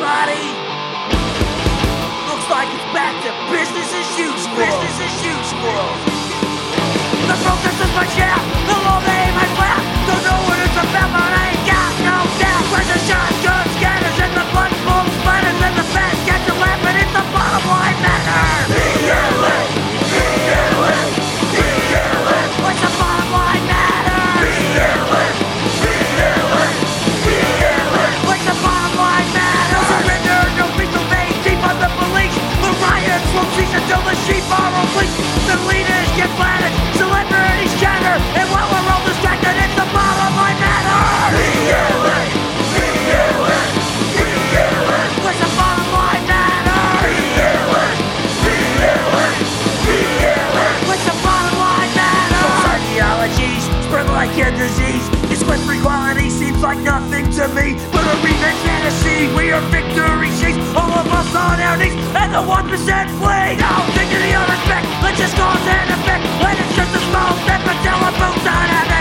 everybody. Looks like it's back to business as usual. Business as usual. The protest is my chair. The law they aim I swear. Don't know what it's about, but I ain't got no doubt. Where's the shotgun scanners and the blood full splatters and the fans get to laughing? It's the bottom line matter. BLM, BLM, BLM. What's the bottom line matter? BLM, BLM, BLM. What's the bottom line matter? No surrender, no peace obeyed, deep on the police. The riots won't cease until the sheep are released. The leaders get flattened, celebrities chatter, and while we're all distracted, it's the bottom line matter. BLM, BLM, BLM. What's the bottom line matter? BLM, BLM, BLM. What's the bottom line matter? False ideologies spread like a disease. This quest for equality seems like nothing to me, but a revenge fantasy where your victory seeks all of us on our knees, and the 1% flee. No dignity or respect, let's just cause and effect. When it's just a small step until a boat's on our neck.